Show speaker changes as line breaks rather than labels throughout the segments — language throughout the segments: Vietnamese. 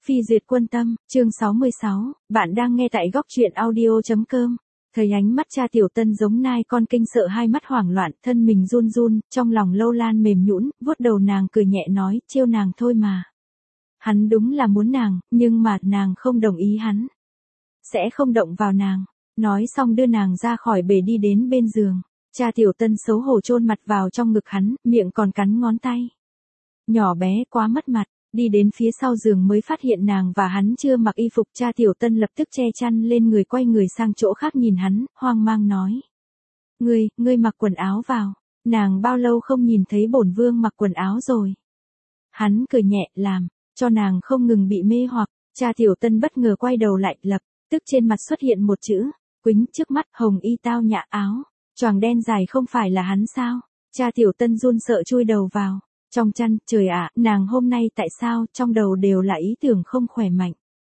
Phi duyệt quân tâm, chương 66, bạn đang nghe tại góc truyện audio.com. Thấy ánh mắt cha Tiểu Tân giống nai con kinh sợ, hai mắt hoảng loạn, thân mình run run, trong lòng Lâu Lan mềm nhũn, vuốt đầu nàng cười nhẹ nói, trêu nàng thôi mà. Hắn đúng là muốn nàng, nhưng mà nàng không đồng ý hắn. Sẽ không động vào nàng. Nói xong đưa nàng ra khỏi bể đi đến bên giường. Cha Tiểu Tân xấu hổ chôn mặt vào trong ngực hắn, miệng còn cắn ngón tay. Nhỏ bé quá mất mặt. Đi đến phía sau giường mới phát hiện nàng và hắn chưa mặc y phục. Cha Tiểu Tân lập tức che chăn lên người, quay người sang chỗ khác nhìn hắn, hoang mang nói. Ngươi mặc quần áo vào. Nàng bao lâu không nhìn thấy bổn vương mặc quần áo rồi. Hắn cười nhẹ, làm cho nàng không ngừng bị mê hoặc. Cha Tiểu Tân bất ngờ quay đầu lại, lập tức trên mặt xuất hiện một chữ quýnh, trước mắt hồng y tao nhã, áo choàng đen dài, không phải là hắn sao? Cha Tiểu Tân run sợ chui đầu vào trong chăn. Trời ạ, nàng hôm nay tại sao trong đầu đều là ý tưởng không khỏe mạnh.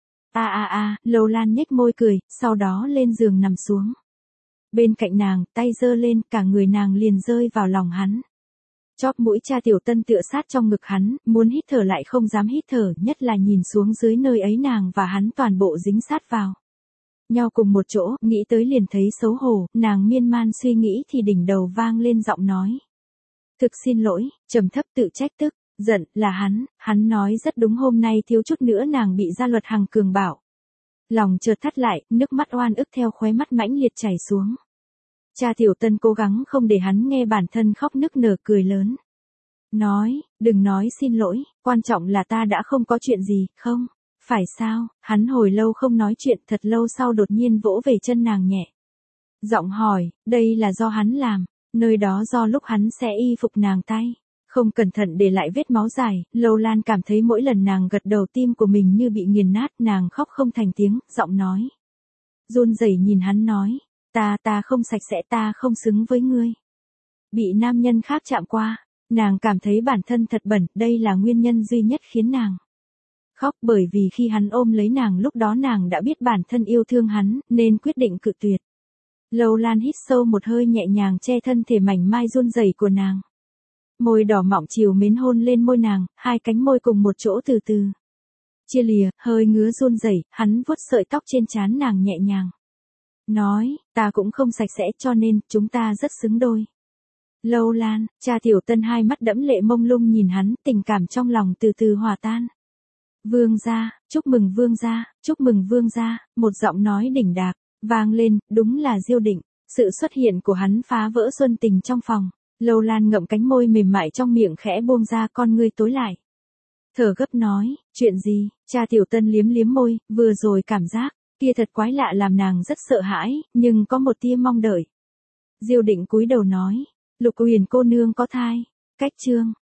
Lâu Lan nhếch môi cười, sau đó lên giường nằm xuống. Bên cạnh nàng, tay giơ lên, cả người nàng liền rơi vào lòng hắn. Chóp mũi cha Tiểu Tân tựa sát trong ngực hắn, muốn hít thở lại không dám hít thở, nhất là nhìn xuống dưới nơi ấy nàng và hắn toàn bộ dính sát vào nhau cùng một chỗ, nghĩ tới liền thấy xấu hổ. Nàng miên man suy nghĩ thì đỉnh đầu vang lên giọng nói. Thực xin lỗi, trầm thấp tự trách tức giận, là hắn nói rất đúng, hôm nay thiếu chút nữa nàng bị gia luật Hằng cường bảo. Lòng chợt thắt lại, nước mắt oan ức theo khóe mắt mãnh liệt chảy xuống. Cha Tiểu Tân cố gắng không để hắn nghe bản thân khóc nức nở, cười lớn. Nói, đừng nói xin lỗi, quan trọng là ta đã không có chuyện gì, không? Phải sao? Hắn hồi lâu không nói chuyện, thật lâu sau đột nhiên vỗ về chân nàng nhẹ. Giọng hỏi, đây là do hắn làm, nơi đó do lúc hắn xé y phục nàng tay. Không cẩn thận để lại vết máu dài. Lâu Lan cảm thấy mỗi lần nàng gật đầu tim của mình như bị nghiền nát, nàng khóc không thành tiếng, giọng nói. Run rẩy nhìn hắn nói, ta không sạch sẽ, ta không xứng với ngươi. Bị nam nhân khác chạm qua, nàng cảm thấy bản thân thật bẩn, đây là nguyên nhân duy nhất khiến nàng khóc, bởi vì khi hắn ôm lấy nàng lúc đó nàng đã biết bản thân yêu thương hắn, nên quyết định cự tuyệt. Lâu Lan hít sâu một hơi, nhẹ nhàng che thân thể mảnh mai run rẩy của nàng. Môi đỏ mọng chiều mến hôn lên môi nàng, hai cánh môi cùng một chỗ từ từ chia lìa, hơi ngứa run rẩy, hắn vuốt sợi tóc trên trán nàng nhẹ nhàng. Nói, ta cũng không sạch sẽ cho nên, chúng ta rất xứng đôi. Lâu Lan, cha Tiểu Tân hai mắt đẫm lệ mông lung nhìn hắn, tình cảm trong lòng từ từ hòa tan. Vương gia, chúc mừng vương gia, chúc mừng vương gia, một giọng nói đỉnh đạc vang lên, đúng là Diêu Định. Sự xuất hiện của hắn phá vỡ xuân tình trong phòng. Lâu Lan ngậm cánh môi mềm mại trong miệng khẽ buông ra, con ngươi tối lại. Thở gấp nói, chuyện gì? Cha Tiểu Tân liếm liếm môi, vừa rồi cảm giác kia thật quái lạ làm nàng rất sợ hãi, nhưng có một tia mong đợi. Diêu Định cúi đầu nói, Lục Huyền cô nương có thai. Cách chương